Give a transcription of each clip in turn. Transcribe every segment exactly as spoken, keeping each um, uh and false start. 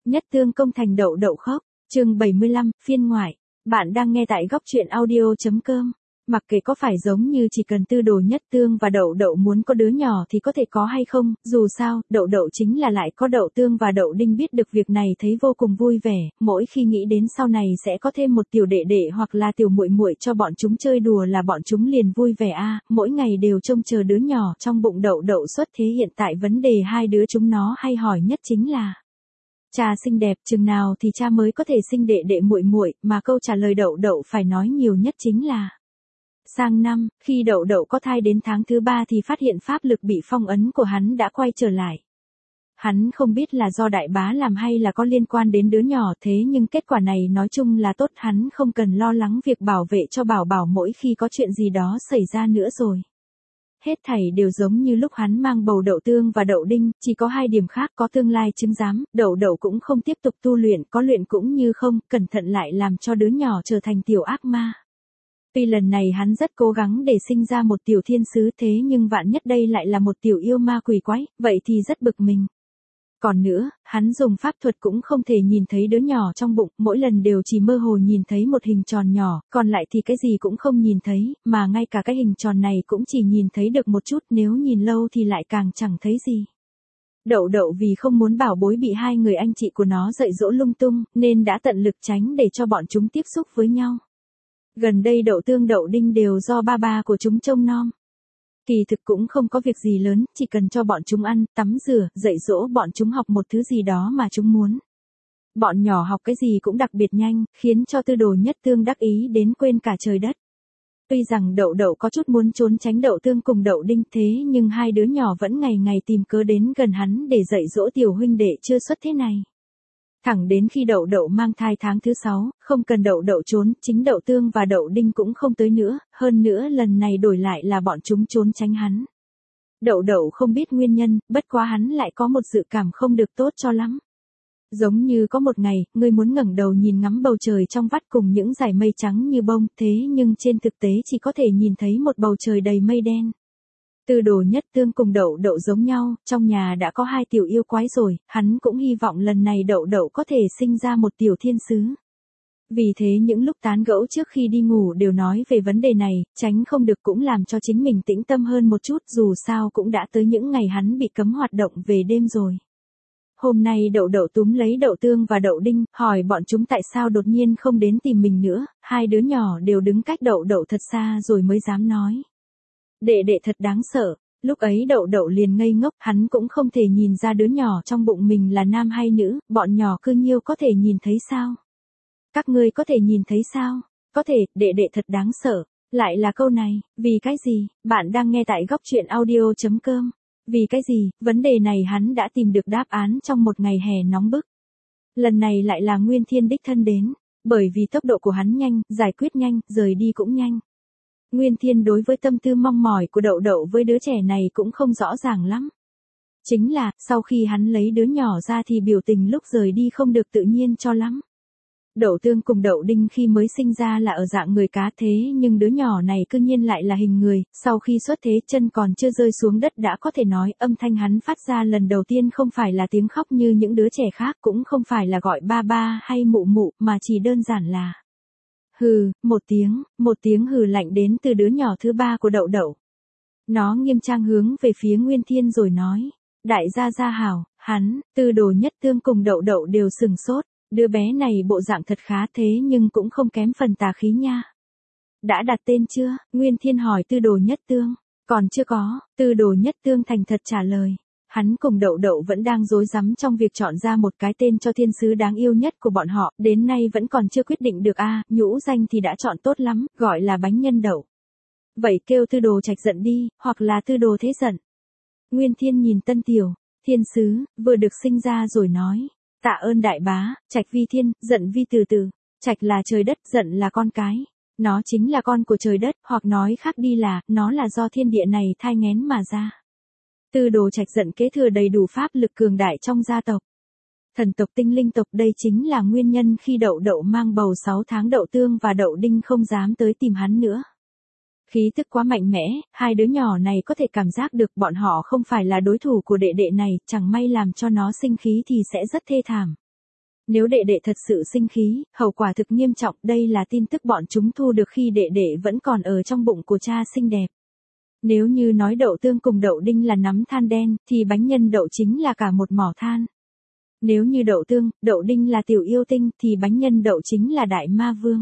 Nhất Tương công thành đậu đậu khóc, chương bảy mươi lăm, phiên ngoại. Bạn đang nghe tại góc truyện audio chấm com. Mặc kệ có phải giống như chỉ cần Tư Đồ Nhất Tương và Đậu Đậu muốn có đứa nhỏ thì có thể có hay không, dù sao, Đậu Đậu chính là lại có Đậu Tương và Đậu Đinh biết được việc này thấy vô cùng vui vẻ, mỗi khi nghĩ đến sau này sẽ có thêm một tiểu đệ đệ hoặc là tiểu muội muội cho bọn chúng chơi đùa là bọn chúng liền vui vẻ a, mỗi ngày đều trông chờ đứa nhỏ trong bụng Đậu Đậu xuất thế. Hiện tại vấn đề hai đứa chúng nó hay hỏi nhất chính là cha xinh đẹp chừng nào thì cha mới có thể sinh đệ đệ muội muội, mà câu trả lời Đậu Đậu phải nói nhiều nhất chính là sang năm, khi Đậu Đậu có thai đến tháng thứ ba thì phát hiện pháp lực bị phong ấn của hắn đã quay trở lại. Hắn không biết là do đại bá làm hay là có liên quan đến đứa nhỏ, thế nhưng kết quả này nói chung là tốt, hắn không cần lo lắng việc bảo vệ cho Bảo Bảo mỗi khi có chuyện gì đó xảy ra nữa rồi. Hết thảy đều giống như lúc hắn mang bầu Đậu Tương và Đậu Đinh, chỉ có hai điểm khác, có tương lai chứng giám, Đậu Đậu cũng không tiếp tục tu luyện, có luyện cũng như không, cẩn thận lại làm cho đứa nhỏ trở thành tiểu ác ma. Tuy lần này hắn rất cố gắng để sinh ra một tiểu thiên sứ, thế nhưng vạn nhất đây lại là một tiểu yêu ma quỷ quái, vậy thì rất bực mình. Còn nữa, hắn dùng pháp thuật cũng không thể nhìn thấy đứa nhỏ trong bụng, mỗi lần đều chỉ mơ hồ nhìn thấy một hình tròn nhỏ, còn lại thì cái gì cũng không nhìn thấy, mà ngay cả cái hình tròn này cũng chỉ nhìn thấy được một chút, nếu nhìn lâu thì lại càng chẳng thấy gì. Đậu Đậu vì không muốn bảo bối bị hai người anh chị của nó dạy dỗ lung tung, nên đã tận lực tránh để cho bọn chúng tiếp xúc với nhau. Gần đây Đậu Tương Đậu Đinh đều do ba ba của chúng trông nom. Kỳ thực cũng không có việc gì lớn, chỉ cần cho bọn chúng ăn, tắm rửa, dạy dỗ bọn chúng học một thứ gì đó mà chúng muốn. Bọn nhỏ học cái gì cũng đặc biệt nhanh, khiến cho Tư Đồ Nhất Tương đắc ý đến quên cả trời đất. Tuy rằng Đậu Đậu có chút muốn trốn tránh Đậu Tương cùng Đậu Đinh, thế nhưng hai đứa nhỏ vẫn ngày ngày tìm cớ đến gần hắn để dạy dỗ tiểu huynh đệ chưa xuất thế này. Thẳng đến khi Đậu Đậu mang thai tháng thứ sáu, không cần Đậu Đậu trốn, chính Đậu Tương và Đậu Đinh cũng không tới nữa, hơn nữa lần này đổi lại là bọn chúng trốn tránh hắn. Đậu Đậu không biết nguyên nhân, bất quá hắn lại có một dự cảm không được tốt cho lắm. Giống như có một ngày, ngươi muốn ngẩng đầu nhìn ngắm bầu trời trong vắt cùng những dải mây trắng như bông, thế nhưng trên thực tế chỉ có thể nhìn thấy một bầu trời đầy mây đen. Tư Đồ Nhất Tương cùng Đậu Đậu giống nhau, trong nhà đã có hai tiểu yêu quái rồi, hắn cũng hy vọng lần này Đậu Đậu có thể sinh ra một tiểu thiên sứ. Vì thế những lúc tán gẫu trước khi đi ngủ đều nói về vấn đề này, tránh không được cũng làm cho chính mình tĩnh tâm hơn một chút, dù sao cũng đã tới những ngày hắn bị cấm hoạt động về đêm rồi. Hôm nay Đậu Đậu túm lấy Đậu Tương và Đậu Đinh, hỏi bọn chúng tại sao đột nhiên không đến tìm mình nữa, hai đứa nhỏ đều đứng cách Đậu Đậu thật xa rồi mới dám nói. Đệ đệ thật đáng sợ, lúc ấy Đậu Đậu liền ngây ngốc, hắn cũng không thể nhìn ra đứa nhỏ trong bụng mình là nam hay nữ, bọn nhỏ cư nhiêu có thể nhìn thấy sao? Các ngươi có thể nhìn thấy sao? Có thể, đệ đệ thật đáng sợ. Lại là câu này, vì cái gì? Bạn đang nghe tại góc truyện audio chấm com. Vì cái gì? Vấn đề này hắn đã tìm được đáp án trong một ngày hè nóng bức. Lần này lại là Nguyên Thiên đích thân đến, bởi vì tốc độ của hắn nhanh, giải quyết nhanh, rời đi cũng nhanh. Nguyên Thiên đối với tâm tư mong mỏi của Đậu Đậu với đứa trẻ này cũng không rõ ràng lắm. Chính là, sau khi hắn lấy đứa nhỏ ra thì biểu tình lúc rời đi không được tự nhiên cho lắm. Đậu Tương cùng Đậu Đinh khi mới sinh ra là ở dạng người cá, thế nhưng đứa nhỏ này cư nhiên lại là hình người, sau khi xuất thế chân còn chưa rơi xuống đất đã có thể nói, âm thanh hắn phát ra lần đầu tiên không phải là tiếng khóc như những đứa trẻ khác, cũng không phải là gọi ba ba hay mụ mụ, mà chỉ đơn giản là hừ, một tiếng, một tiếng hừ lạnh đến từ đứa nhỏ thứ ba của Đậu Đậu. Nó nghiêm trang hướng về phía Nguyên Thiên rồi nói, đại gia gia hảo, hắn, Tư Đồ Nhất Tương cùng Đậu Đậu đều sừng sốt, đứa bé này bộ dạng thật khá thế nhưng cũng không kém phần tà khí nha. Đã đặt tên chưa? Nguyên Thiên hỏi Tư Đồ Nhất Tương. Còn chưa có, Tư Đồ Nhất Tương thành thật trả lời. Hắn cùng Đậu Đậu vẫn đang rối rắm trong việc chọn ra một cái tên cho thiên sứ đáng yêu nhất của bọn họ, đến nay vẫn còn chưa quyết định được a, à, nhũ danh thì đã chọn tốt lắm, gọi là bánh nhân đậu. Vậy kêu Tư Đồ Trạch Giận đi, hoặc là Tư Đồ Thế Giận. Nguyên Thiên nhìn Tân Tiểu, thiên sứ, vừa được sinh ra rồi nói, tạ ơn đại bá, Trạch vi thiên, Giận vi từ từ, Trạch là trời đất, Giận là con cái. Nó chính là con của trời đất, hoặc nói khác đi là, nó là do thiên địa này thai nghén mà ra. Tư Đồ Trạch Giận kế thừa đầy đủ pháp lực cường đại trong gia tộc. Thần tộc tinh linh tộc, đây chính là nguyên nhân khi Đậu Đậu mang bầu sáu tháng Đậu Tương và Đậu Đinh không dám tới tìm hắn nữa. Khí tức quá mạnh mẽ, hai đứa nhỏ này có thể cảm giác được bọn họ không phải là đối thủ của đệ đệ này, chẳng may làm cho nó sinh khí thì sẽ rất thê thảm. Nếu đệ đệ thật sự sinh khí, hậu quả thực nghiêm trọng, đây là tin tức bọn chúng thu được khi đệ đệ vẫn còn ở trong bụng của cha xinh đẹp. Nếu như nói đậu tương cùng đậu đinh là nắm than đen, thì bánh nhân đậu chính là cả một mỏ than. Nếu như đậu tương, đậu đinh là tiểu yêu tinh, thì bánh nhân đậu chính là đại ma vương.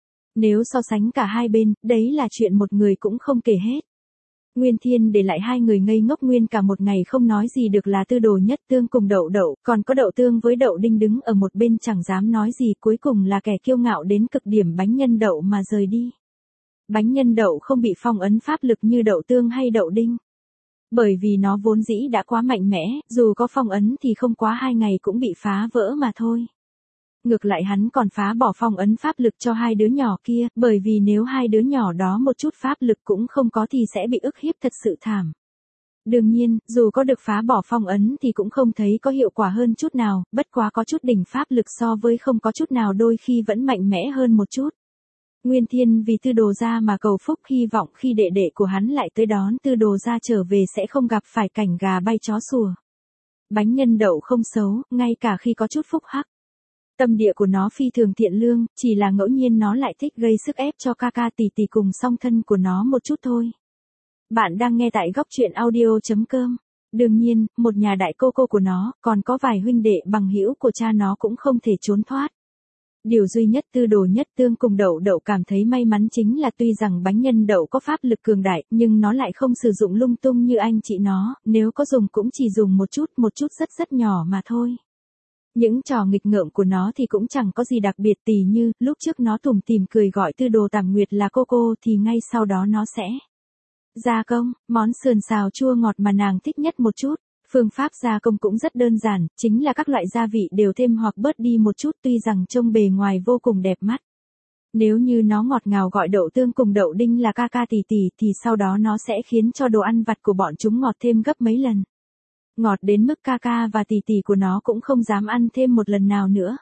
Nếu so sánh cả hai bên, đấy là chuyện một người cũng không kể hết. Nguyên Thiên để lại hai người ngây ngốc nguyên cả một ngày không nói gì được là Tư Đồ Nhất Tương cùng đậu đậu, còn có đậu tương với đậu đinh đứng ở một bên chẳng dám nói gì, cuối cùng là kẻ kiêu ngạo đến cực điểm bánh nhân đậu mà rời đi. Bánh nhân đậu không bị phong ấn pháp lực như đậu tương hay đậu đinh. Bởi vì nó vốn dĩ đã quá mạnh mẽ, dù có phong ấn thì không quá hai ngày cũng bị phá vỡ mà thôi. Ngược lại hắn còn phá bỏ phong ấn pháp lực cho hai đứa nhỏ kia, bởi vì nếu hai đứa nhỏ đó một chút pháp lực cũng không có thì sẽ bị ức hiếp thật sự thảm. Đương nhiên, dù có được phá bỏ phong ấn thì cũng không thấy có hiệu quả hơn chút nào, bất quá có chút đỉnh pháp lực so với không có chút nào đôi khi vẫn mạnh mẽ hơn một chút. Nguyên Thiên vì Tư Đồ gia mà cầu phúc, hy vọng khi đệ đệ của hắn lại tới đón Tư Đồ gia trở về sẽ không gặp phải cảnh gà bay chó sủa. Bánh nhân đậu không xấu, ngay cả khi có chút phúc hắc. Tâm địa của nó phi thường thiện lương, chỉ là ngẫu nhiên nó lại thích gây sức ép cho ca ca tỷ tỷ cùng song thân của nó một chút thôi. Bạn đang nghe tại góc truyện audio chấm com. Đương nhiên, một nhà đại cô cô của nó, còn có vài huynh đệ bằng hữu của cha nó cũng không thể trốn thoát. Điều duy nhất Tư Đồ Nhất Tương cùng đậu đậu cảm thấy may mắn chính là tuy rằng bánh nhân đậu có pháp lực cường đại, nhưng nó lại không sử dụng lung tung như anh chị nó, nếu có dùng cũng chỉ dùng một chút, một chút rất rất nhỏ mà thôi. Những trò nghịch ngợm của nó thì cũng chẳng có gì đặc biệt, tỉ như, lúc trước nó tủm tỉm cười gọi Tư Đồ Tảm Nguyệt là cô cô thì ngay sau đó nó sẽ gia công, món sườn xào chua ngọt mà nàng thích nhất một chút. Phương pháp gia công cũng rất đơn giản, chính là các loại gia vị đều thêm hoặc bớt đi một chút, tuy rằng trông bề ngoài vô cùng đẹp mắt. Nếu như nó ngọt ngào gọi đậu tương cùng đậu đinh là ca ca tỷ tỷ thì sau đó nó sẽ khiến cho đồ ăn vặt của bọn chúng ngọt thêm gấp mấy lần. Ngọt đến mức ca ca và tỷ tỷ của nó cũng không dám ăn thêm một lần nào nữa.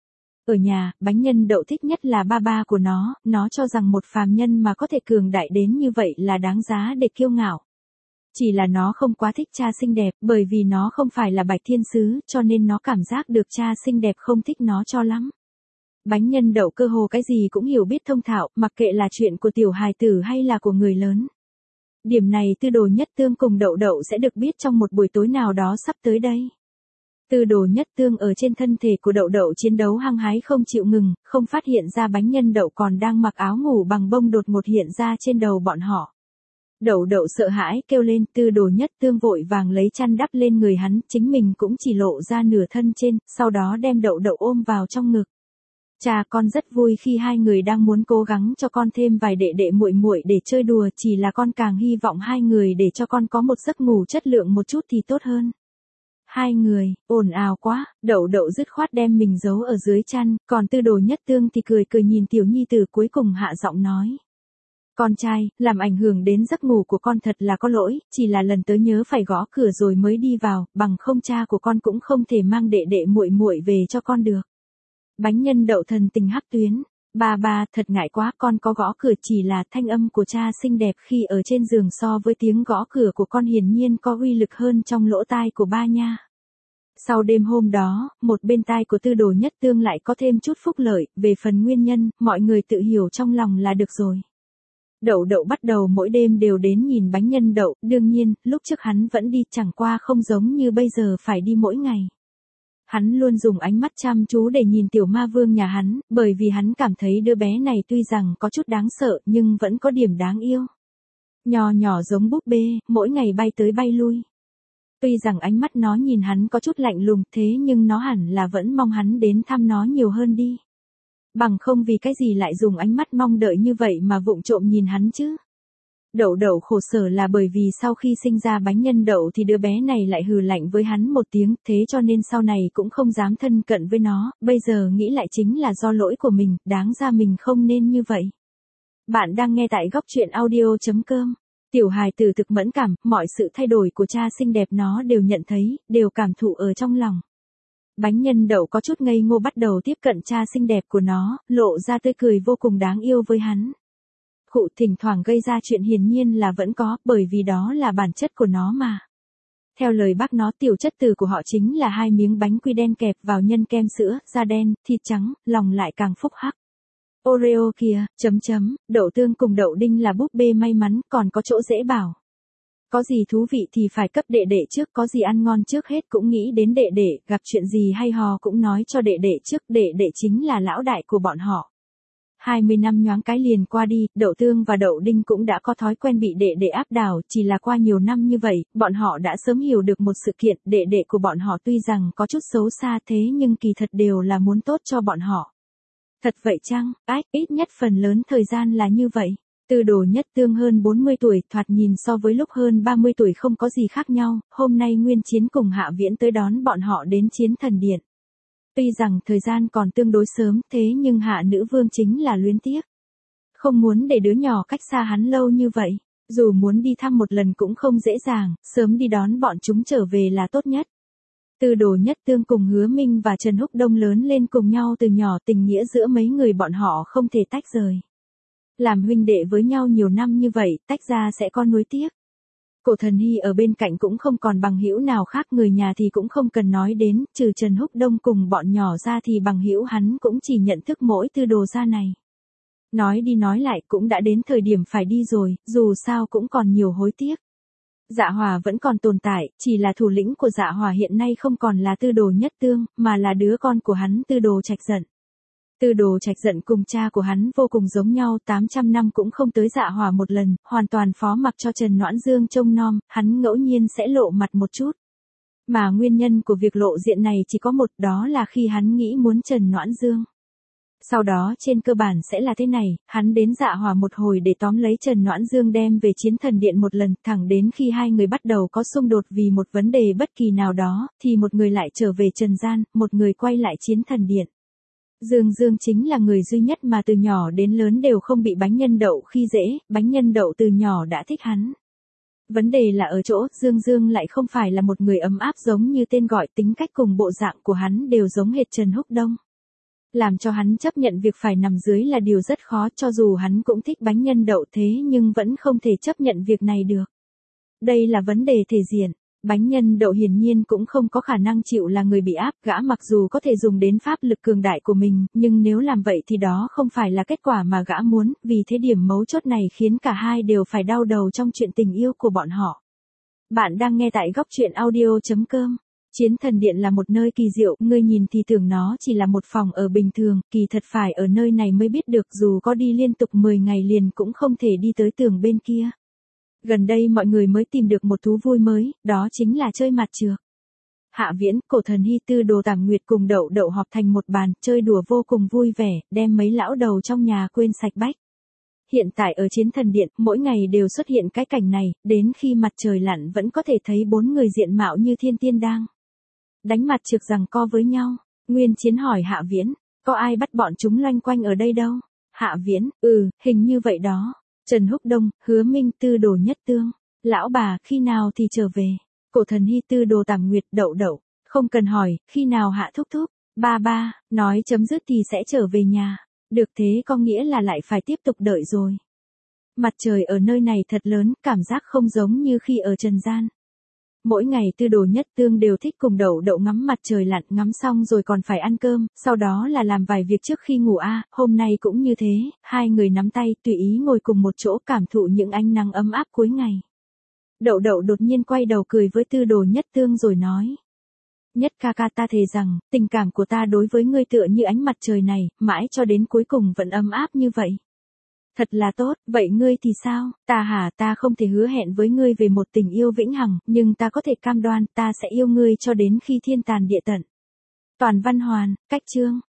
Ở nhà, bánh nhân đậu thích nhất là ba ba của nó, nó cho rằng một phàm nhân mà có thể cường đại đến như vậy là đáng giá để kiêu ngạo. Chỉ là nó không quá thích cha xinh đẹp, bởi vì nó không phải là Bạch Thiên Sứ, cho nên nó cảm giác được cha xinh đẹp không thích nó cho lắm. Bánh nhân đậu cơ hồ cái gì cũng hiểu biết thông thạo, mặc kệ là chuyện của tiểu hài tử hay là của người lớn. Điểm này Tư Đồ Nhất Tương cùng đậu đậu sẽ được biết trong một buổi tối nào đó sắp tới đây. Tư Đồ Nhất Tương ở trên thân thể của đậu đậu chiến đấu hăng hái không chịu ngừng, không phát hiện ra bánh nhân đậu còn đang mặc áo ngủ bằng bông đột ngột hiện ra trên đầu bọn họ. Đậu đậu sợ hãi kêu lên, Tư Đồ Nhất Tương vội vàng lấy chăn đắp lên người hắn, chính mình cũng chỉ lộ ra nửa thân trên, sau đó đem đậu đậu ôm vào trong ngực. Cha con rất vui khi hai người đang muốn cố gắng cho con thêm vài đệ đệ muội muội để chơi đùa, chỉ là con càng hy vọng hai người để cho con có một giấc ngủ chất lượng một chút thì tốt hơn. Hai người, ồn ào quá, đậu đậu dứt khoát đem mình giấu ở dưới chăn, còn Tư Đồ Nhất Tương thì cười cười nhìn tiểu nhi tử cuối cùng hạ giọng nói. Con trai, làm ảnh hưởng đến giấc ngủ của con thật là có lỗi, chỉ là lần tới nhớ phải gõ cửa rồi mới đi vào, bằng không cha của con cũng không thể mang đệ đệ muội muội về cho con được. Bánh nhân đậu thần tình hắc tuyến, ba ba, thật ngại quá, con có gõ cửa, chỉ là thanh âm của cha xinh đẹp khi ở trên giường so với tiếng gõ cửa của con hiển nhiên có uy lực hơn trong lỗ tai của ba nha. Sau đêm hôm đó, một bên tai của Tư Đồ Nhất Tương lại có thêm chút phúc lợi, về phần nguyên nhân, mọi người tự hiểu trong lòng là được rồi. Đậu đậu bắt đầu mỗi đêm đều đến nhìn bánh nhân đậu, đương nhiên, lúc trước hắn vẫn đi, chẳng qua không giống như bây giờ phải đi mỗi ngày. Hắn luôn dùng ánh mắt chăm chú để nhìn tiểu ma vương nhà hắn, bởi vì hắn cảm thấy đứa bé này tuy rằng có chút đáng sợ nhưng vẫn có điểm đáng yêu. Nhỏ nhỏ giống búp bê, mỗi ngày bay tới bay lui. Tuy rằng ánh mắt nó nhìn hắn có chút lạnh lùng thế nhưng nó hẳn là vẫn mong hắn đến thăm nó nhiều hơn đi. Bằng không vì cái gì lại dùng ánh mắt mong đợi như vậy mà vụng trộm nhìn hắn chứ. Đậu đậu khổ sở là bởi vì sau khi sinh ra bánh nhân đậu thì đứa bé này lại hừ lạnh với hắn một tiếng, thế cho nên sau này cũng không dám thân cận với nó, bây giờ nghĩ lại chính là do lỗi của mình, đáng ra mình không nên như vậy. Bạn đang nghe tại góc truyện audio chấm com. Tiểu hài tử thực mẫn cảm, mọi sự thay đổi của cha xinh đẹp nó đều nhận thấy, đều cảm thụ ở trong lòng. Bánh nhân đậu có chút ngây ngô bắt đầu tiếp cận cha xinh đẹp của nó, lộ ra tươi cười vô cùng đáng yêu với hắn. Khụ thỉnh thoảng gây ra chuyện hiển nhiên là vẫn có, bởi vì đó là bản chất của nó mà. Theo lời bác nó tiểu chất từ của họ chính là hai miếng bánh quy đen kẹp vào nhân kem sữa, da đen, thịt trắng, lòng lại càng phúc hắc. Oreo kìa, chấm chấm, đậu tương cùng đậu đinh là búp bê may mắn, còn có chỗ dễ bảo. Có gì thú vị thì phải cấp đệ đệ trước, có gì ăn ngon trước hết cũng nghĩ đến đệ đệ, gặp chuyện gì hay ho cũng nói cho đệ đệ trước, đệ đệ chính là lão đại của bọn họ. hai mươi năm nhoáng cái liền qua đi, đậu tương và đậu đinh cũng đã có thói quen bị đệ đệ áp đảo, chỉ là qua nhiều năm như vậy, bọn họ đã sớm hiểu được một sự kiện, đệ đệ của bọn họ tuy rằng có chút xấu xa thế nhưng kỳ thật đều là muốn tốt cho bọn họ. Thật vậy chăng? Ách, ít nhất phần lớn thời gian là như vậy. Tư Đồ Nhất Tương hơn bốn mươi tuổi, thoạt nhìn so với lúc hơn ba mươi tuổi không có gì khác nhau, hôm nay Nguyên Chiến cùng Hạ Viễn tới đón bọn họ đến Chiến Thần Điện. Tuy rằng thời gian còn tương đối sớm, thế nhưng Hạ Nữ Vương chính là luyến tiếc. Không muốn để đứa nhỏ cách xa hắn lâu như vậy, dù muốn đi thăm một lần cũng không dễ dàng, sớm đi đón bọn chúng trở về là tốt nhất. Tư Đồ Nhất Tương cùng Hứa Minh và Trần Húc Đông lớn lên cùng nhau từ nhỏ, tình nghĩa giữa mấy người bọn họ không thể tách rời. Làm huynh đệ với nhau nhiều năm như vậy, tách ra sẽ có nuối tiếc. Cổ Thần Hy ở bên cạnh cũng không còn bằng hữu nào khác, người nhà thì cũng không cần nói đến, trừ Trần Húc Đông cùng bọn nhỏ ra thì bằng hữu hắn cũng chỉ nhận thức mỗi Tư Đồ gia này. Nói đi nói lại cũng đã đến thời điểm phải đi rồi, dù sao cũng còn nhiều hối tiếc. Dạ Hòa vẫn còn tồn tại, chỉ là thủ lĩnh của Dạ Hòa hiện nay không còn là Tư Đồ Nhất Tương, mà là đứa con của hắn Tư Đồ Trạch Dận. Tư Đồ Trạch Dận cùng cha của hắn vô cùng giống nhau, tám trăm năm cũng không tới Dạ Hòa một lần, hoàn toàn phó mặc cho Trần Noãn Dương trông nom, hắn ngẫu nhiên sẽ lộ mặt một chút. Mà nguyên nhân của việc lộ diện này chỉ có một, đó là khi hắn nghĩ muốn Trần Noãn Dương. Sau đó trên cơ bản sẽ là thế này, hắn đến Dạ Hòa một hồi để tóm lấy Trần Noãn Dương đem về Chiến Thần Điện một lần, thẳng đến khi hai người bắt đầu có xung đột vì một vấn đề bất kỳ nào đó, thì một người lại trở về Trần gian, một người quay lại Chiến Thần Điện. Dương Dương chính là người duy nhất mà từ nhỏ đến lớn đều không bị bánh nhân đậu khi dễ, bánh nhân đậu từ nhỏ đã thích hắn. Vấn đề là ở chỗ, Dương Dương lại không phải là một người ấm áp giống như tên gọi, tính cách cùng bộ dạng của hắn đều giống hệt Trần Húc Đông. Làm cho hắn chấp nhận việc phải nằm dưới là điều rất khó, cho dù hắn cũng thích bánh nhân đậu thế nhưng vẫn không thể chấp nhận việc này được. Đây là vấn đề thể diện. Bánh nhân đậu hiển nhiên cũng không có khả năng chịu là người bị áp, gã mặc dù có thể dùng đến pháp lực cường đại của mình, nhưng nếu làm vậy thì đó không phải là kết quả mà gã muốn, vì thế điểm mấu chốt này khiến cả hai đều phải đau đầu trong chuyện tình yêu của bọn họ. Bạn đang nghe tại góc truyện audio chấm com. Chiến Thần Điện là một nơi kỳ diệu, ngươi nhìn thì tưởng nó chỉ là một phòng ở bình thường, kỳ thật phải ở nơi này mới biết được, dù có đi liên tục mười ngày liền cũng không thể đi tới tường bên kia. Gần đây mọi người mới tìm được một thú vui mới, đó chính là chơi mặt trược. Hạ Viễn, Cổ Thần Hy, Tư Đồ Tảm Nguyệt cùng Đậu Đậu họp thành một bàn, chơi đùa vô cùng vui vẻ, đem mấy lão đầu trong nhà quên sạch bách. Hiện tại ở Chiến Thần Điện, mỗi ngày đều xuất hiện cái cảnh này, đến khi mặt trời lặn vẫn có thể thấy bốn người diện mạo như thiên tiên đang đánh mặt trược giằng co với nhau. Nguyên Chiến hỏi Hạ Viễn, có ai bắt bọn chúng loanh quanh ở đây đâu? Hạ Viễn, ừ, hình như vậy đó. Trần Húc Đông, Hứa Minh, Tư Đồ Nhất Tương. Lão bà, khi nào thì trở về? Cổ Thần Hy, Tư Đồ Tảm Nguyệt, Đậu Đậu. Không cần hỏi, khi nào Hạ thúc thúc? Ba ba, nói chấm dứt thì sẽ trở về nhà. Được thế có nghĩa là lại phải tiếp tục đợi rồi. Mặt trời ở nơi này thật lớn, cảm giác không giống như khi ở trần gian. Mỗi ngày Tư Đồ Nhất Tương đều thích cùng Đậu Đậu ngắm mặt trời lặn, ngắm xong rồi còn phải ăn cơm, sau đó là làm vài việc trước khi ngủ a. À, hôm nay cũng như thế, hai người nắm tay tùy ý ngồi cùng một chỗ cảm thụ những ánh nắng ấm áp cuối ngày. Đậu Đậu đột nhiên quay đầu cười với Tư Đồ Nhất Tương rồi nói. Nhất ca ca, ta thề rằng, tình cảm của ta đối với ngươi tựa như ánh mặt trời này, mãi cho đến cuối cùng vẫn ấm áp như vậy. Thật là tốt, vậy ngươi thì sao? Ta hả, ta không thể hứa hẹn với ngươi về một tình yêu vĩnh hằng, nhưng ta có thể cam đoan ta sẽ yêu ngươi cho đến khi thiên tàn địa tận. Toàn văn hoàn, cách chương.